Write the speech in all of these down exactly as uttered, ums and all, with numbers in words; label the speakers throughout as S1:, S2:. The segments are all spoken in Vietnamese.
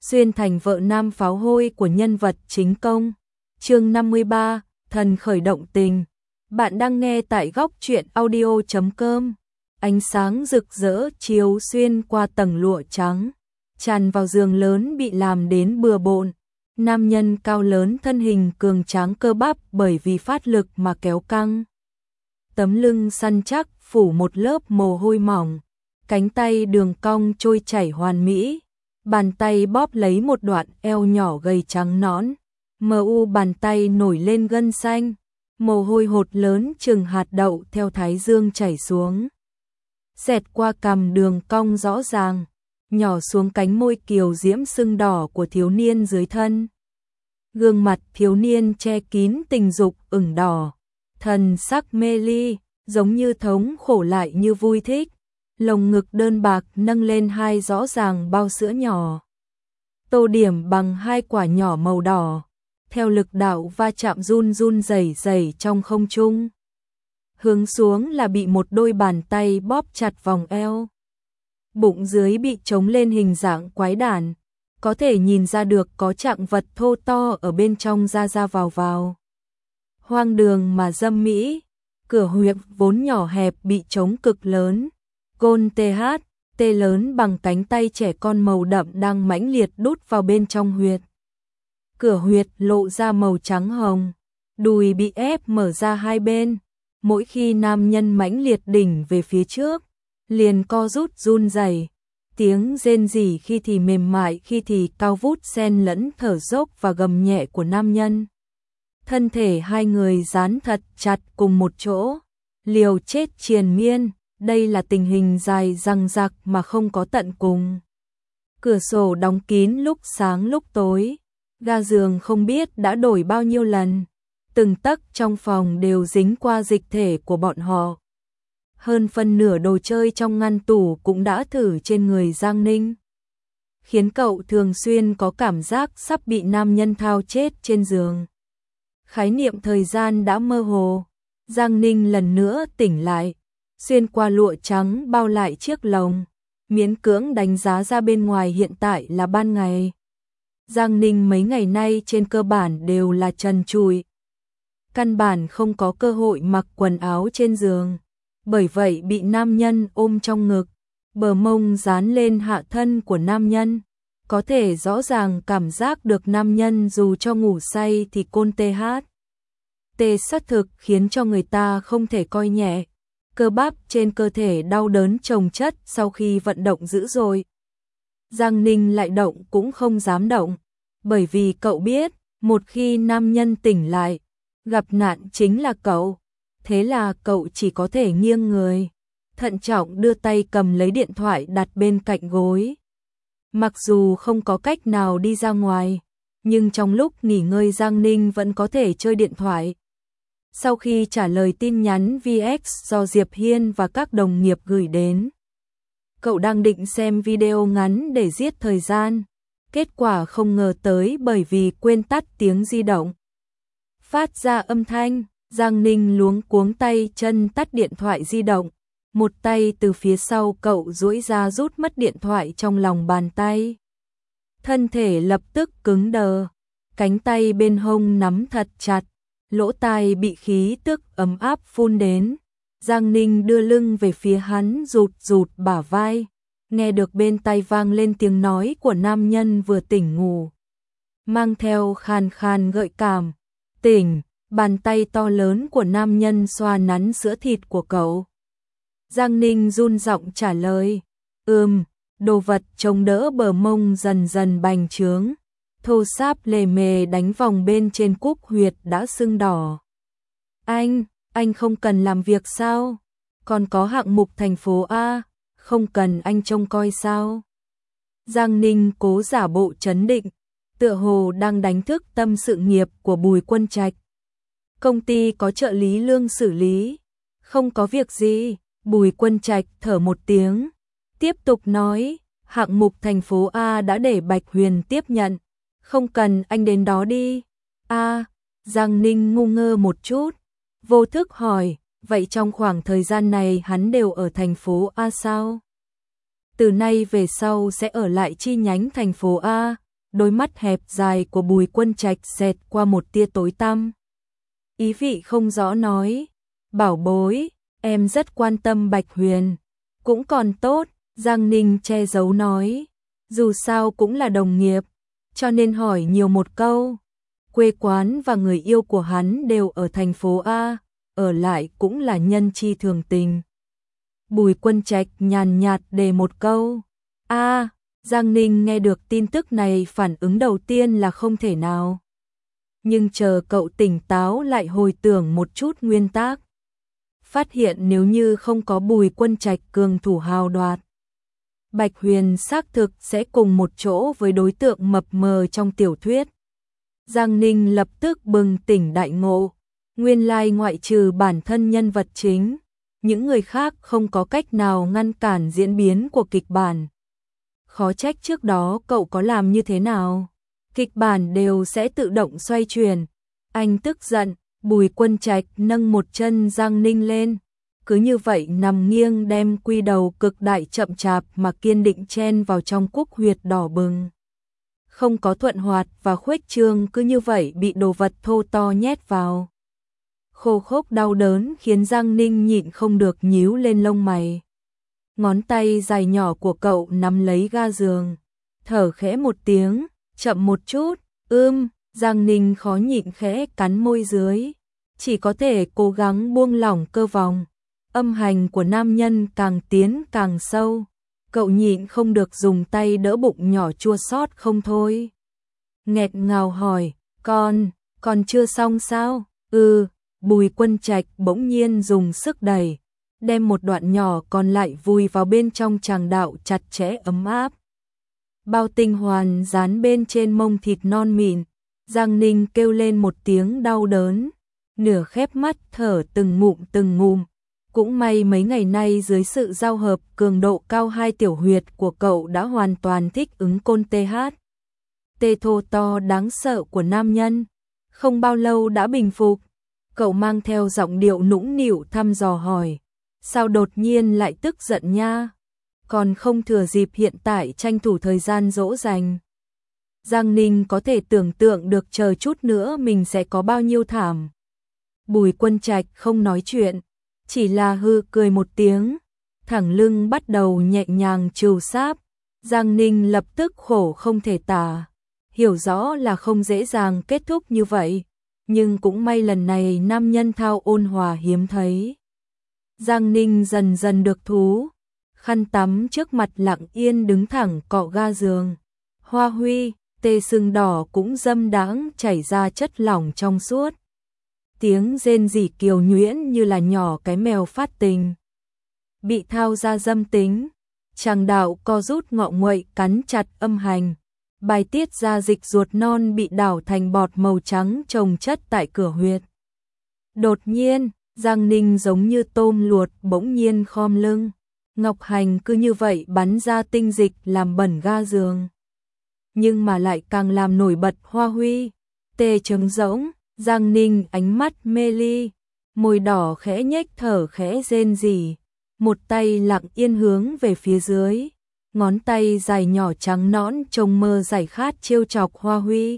S1: xuyên thành vợ nam pháo hôi của nhân vật chính công. Chương năm mươi ba, thần khởi động tình. Bạn đang nghe tại góc truyện audio chấm com. Ánh sáng rực rỡ chiếu xuyên qua tầng lụa trắng, tràn vào giường lớn bị làm đến bừa bộn. Nam nhân cao lớn, thân hình cường tráng cơ bắp bởi vì phát lực mà kéo căng. Tấm lưng săn chắc phủ một lớp mồ hôi mỏng, cánh tay đường cong trôi chảy hoàn mỹ, bàn tay bóp lấy một đoạn eo nhỏ gầy trắng nõn, mờ u bàn tay nổi lên gân xanh, mồ hôi hột lớn chừng hạt đậu theo thái dương chảy xuống, xẹt qua cằm đường cong rõ ràng, nhỏ xuống cánh môi kiều diễm sưng đỏ của thiếu niên dưới thân. Gương mặt thiếu niên che kín tình dục ửng đỏ, thần sắc mê ly, giống như thống khổ lại như vui thích. Lồng ngực đơn bạc nâng lên hai rõ ràng bao sữa nhỏ, tô điểm bằng hai quả nhỏ màu đỏ, theo lực đạo va chạm run run rẩy rẩy trong không trung. Hướng xuống là bị một đôi bàn tay bóp chặt vòng eo. Bụng dưới bị trống lên hình dạng quái đản, có thể nhìn ra được có trạng vật thô to ở bên trong ra ra vào vào. Hoang đường mà dâm mỹ, cửa huyệt vốn nhỏ hẹp bị trống cực lớn. Côn tê hát, tê lớn bằng cánh tay trẻ con màu đậm đang mãnh liệt đút vào bên trong huyệt. Cửa huyệt lộ ra màu trắng hồng, đùi bị ép mở ra hai bên. Mỗi khi nam nhân mãnh liệt đỉnh về phía trước, liền co rút run rẩy, tiếng rên rỉ khi thì mềm mại khi thì cao vút xen lẫn thở dốc và gầm nhẹ của nam nhân. Thân thể hai người dán thật chặt cùng một chỗ, liều chết triền miên. Đây là tình hình dài dằng dặc mà không có tận cùng. Cửa sổ đóng kín lúc sáng lúc tối, ga giường không biết đã đổi bao nhiêu lần, từng tấc trong phòng đều dính qua dịch thể của bọn họ. Hơn phân nửa đồ chơi trong ngăn tủ cũng đã thử trên người Giang Ninh, khiến cậu thường xuyên có cảm giác sắp bị nam nhân thao chết trên giường. Khái niệm thời gian đã mơ hồ, Giang Ninh lần nữa tỉnh lại, xuyên qua lụa trắng bao lại chiếc lồng, miễn cưỡng đánh giá ra bên ngoài hiện tại là ban ngày. Giang Ninh mấy ngày nay trên cơ bản đều là trần trụi, căn bản không có cơ hội mặc quần áo trên giường, bởi vậy bị nam nhân ôm trong ngực, bờ mông dán lên hạ thân của nam nhân, có thể rõ ràng cảm giác được nam nhân dù cho ngủ say thì côn tê hát. Tê sát thực khiến cho người ta không thể coi nhẹ. Cơ bắp trên cơ thể đau đớn chồng chất sau khi vận động dữ dội. Giang Ninh lại động cũng không dám động, bởi vì cậu biết, một khi nam nhân tỉnh lại, gặp nạn chính là cậu. Thế là cậu chỉ có thể nghiêng người, thận trọng đưa tay cầm lấy điện thoại đặt bên cạnh gối. Mặc dù không có cách nào đi ra ngoài, nhưng trong lúc nghỉ ngơi Giang Ninh vẫn có thể chơi điện thoại. Sau khi trả lời tin nhắn vê ích do Diệp Hiên và các đồng nghiệp gửi đến, cậu đang định xem video ngắn để giết thời gian. Kết quả không ngờ tới bởi vì quên tắt tiếng di động phát ra âm thanh, Giang Ninh luống cuống tay chân tắt điện thoại di động. Một tay từ phía sau cậu duỗi ra rút mất điện thoại trong lòng bàn tay. Thân thể lập tức cứng đờ, cánh tay bên hông nắm thật chặt. Lỗ tai bị khí tức ấm áp phun đến, Giang Ninh đưa lưng về phía hắn rụt rụt bả vai, nghe được bên tai vang lên tiếng nói của nam nhân vừa tỉnh ngủ, mang theo khàn khàn gợi cảm. Tỉnh, bàn tay to lớn của nam nhân xoa nắn sữa thịt của cậu. Giang Ninh run giọng trả lời, ừm, đồ vật chống đỡ bờ mông dần dần bành trướng. Thô sáp lề mề đánh vòng bên trên cúc huyệt đã sưng đỏ. Anh, anh không cần làm việc sao? Còn có hạng mục thành phố A, không cần anh trông coi sao? Giang Ninh cố giả bộ trấn định, tựa hồ đang đánh thức tâm sự nghiệp của Bùi Quân Trạch. Công ty có trợ lý lương xử lý, không có việc gì. Bùi Quân Trạch thở một tiếng, tiếp tục nói, hạng mục thành phố A đã để Bạch Huyền tiếp nhận. Không cần anh đến đó đi. A, à, Giang Ninh ngu ngơ một chút, vô thức hỏi, vậy trong khoảng thời gian này hắn đều ở thành phố A sao? Từ nay về sau sẽ ở lại chi nhánh thành phố A, đôi mắt hẹp dài của Bùi Quân Trạch xẹt qua một tia tối tăm. Ý vị không rõ nói, bảo bối, em rất quan tâm Bạch Huyền. Cũng còn tốt, Giang Ninh che giấu nói, dù sao cũng là đồng nghiệp, cho nên hỏi nhiều một câu. Quê quán và người yêu của hắn đều ở thành phố A, ở lại cũng là nhân chi thường tình. Bùi Quân Trạch nhàn nhạt đề một câu. A, Giang Ninh nghe được tin tức này phản ứng đầu tiên là không thể nào. Nhưng chờ cậu tỉnh táo lại hồi tưởng một chút nguyên tắc. Phát hiện nếu như không có Bùi Quân Trạch cường thủ hào đoạt, Bạch Huyền xác thực sẽ cùng một chỗ với đối tượng mập mờ trong tiểu thuyết. Giang Ninh lập tức bừng tỉnh đại ngộ, nguyên lai ngoại trừ bản thân nhân vật chính, những người khác không có cách nào ngăn cản diễn biến của kịch bản. Khó trách trước đó cậu có làm như thế nào, kịch bản đều sẽ tự động xoay chuyển. Anh tức giận, Bùi Quân Trạch nâng một chân Giang Ninh lên, cứ như vậy nằm nghiêng đem quy đầu cực đại chậm chạp mà kiên định chen vào trong cúc huyệt đỏ bừng. Không có thuận hoạt và khuếch trương, cứ như vậy bị đồ vật thô to nhét vào. Khô khốc đau đớn khiến Giang Ninh nhịn không được nhíu lên lông mày. Ngón tay dài nhỏ của cậu nắm lấy ga giường, thở khẽ một tiếng, chậm một chút, ưm, Giang Ninh khó nhịn khẽ cắn môi dưới, chỉ có thể cố gắng buông lỏng cơ vòng. Âm hành của nam nhân càng tiến càng sâu, cậu nhịn không được dùng tay đỡ bụng nhỏ chua xót không thôi. Nghẹt ngào hỏi, con, còn chưa xong sao? Ừ, Bùi Quân Trạch bỗng nhiên dùng sức đẩy, đem một đoạn nhỏ còn lại vùi vào bên trong tràng đạo chặt chẽ ấm áp. Bao tinh hoàn dán bên trên mông thịt non mịn, Giang Ninh kêu lên một tiếng đau đớn, nửa khép mắt thở từng ngụm từng ngụm. Cũng may mấy ngày nay dưới sự giao hợp cường độ cao hai tiểu huyệt của cậu đã hoàn toàn thích ứng côn tê hát. Tê thô to đáng sợ của nam nhân, không bao lâu đã bình phục. Cậu mang theo giọng điệu nũng nịu thăm dò hỏi, sao đột nhiên lại tức giận nha? Còn không thừa dịp hiện tại tranh thủ thời gian dỗ dành. Giang Ninh có thể tưởng tượng được chờ chút nữa mình sẽ có bao nhiêu thảm. Bùi Quân Trạch không nói chuyện, chỉ là hư cười một tiếng, thẳng lưng bắt đầu nhẹ nhàng trừu sáp. Giang Ninh lập tức khổ không thể tả, hiểu rõ là không dễ dàng kết thúc như vậy, nhưng cũng may lần này nam nhân thao ôn hòa hiếm thấy. Giang Ninh dần dần được thú, khăn tắm trước mặt lặng yên đứng thẳng cọ ga giường. Hoa huy, tê sưng đỏ cũng dâm đãng chảy ra chất lỏng trong suốt. Tiếng rên rỉ kiều nhuyễn như là nhỏ cái mèo phát tình. Bị thao ra dâm tính, tràng đạo co rút ngọ nguậy cắn chặt âm hành. Bài tiết ra dịch ruột non bị đảo thành bọt màu trắng chồng chất tại cửa huyệt. Đột nhiên, Giang Ninh giống như tôm luột bỗng nhiên khom lưng. Ngọc hành cứ như vậy bắn ra tinh dịch làm bẩn ga giường. Nhưng mà lại càng làm nổi bật hoa huy. Tê trống rỗng, Giang Ninh ánh mắt mê ly, môi đỏ khẽ nhếch thở khẽ rên rỉ. Một tay lặng yên hướng về phía dưới, ngón tay dài nhỏ trắng nõn trông mơ giải khát trêu chọc hoa huy.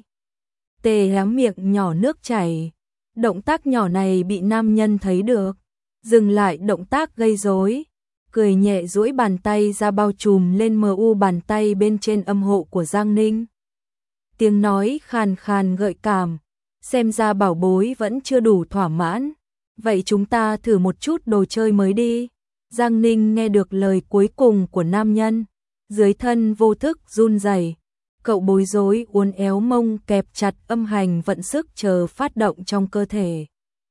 S1: Tê há miệng nhỏ nước chảy. Động tác nhỏ này bị nam nhân thấy được, dừng lại động tác gây rối, cười nhẹ duỗi bàn tay ra bao trùm lên mờ u bàn tay bên trên âm hộ của Giang Ninh. Tiếng nói khàn khàn gợi cảm, xem ra bảo bối vẫn chưa đủ thỏa mãn, vậy chúng ta thử một chút đồ chơi mới đi. Giang Ninh nghe được lời cuối cùng của nam nhân, dưới thân vô thức run rẩy. Cậu bối rối uốn éo mông kẹp chặt âm hành vận sức chờ phát động trong cơ thể.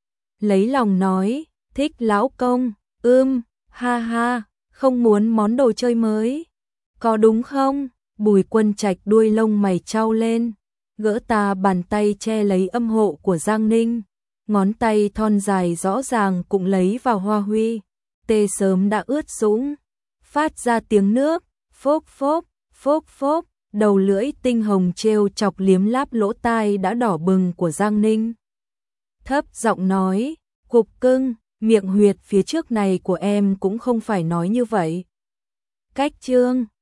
S1: Lấy lòng nói, thích lão công, ưm, ha ha, không muốn món đồ chơi mới. Có đúng không? Bùi Quân Trạch đuôi lông mày trao lên, gỡ ta bàn tay che lấy âm hộ của Giang Ninh. Ngón tay thon dài rõ ràng cũng lấy vào hoa huy. Tê sớm đã ướt sũng, phát ra tiếng nước, phốp phốp, phốp phốp. Đầu lưỡi tinh hồng trêu chọc liếm láp lỗ tai đã đỏ bừng của Giang Ninh. Thấp giọng nói, cục cưng, miệng huyệt phía trước này của em cũng không phải nói như vậy. Cách chương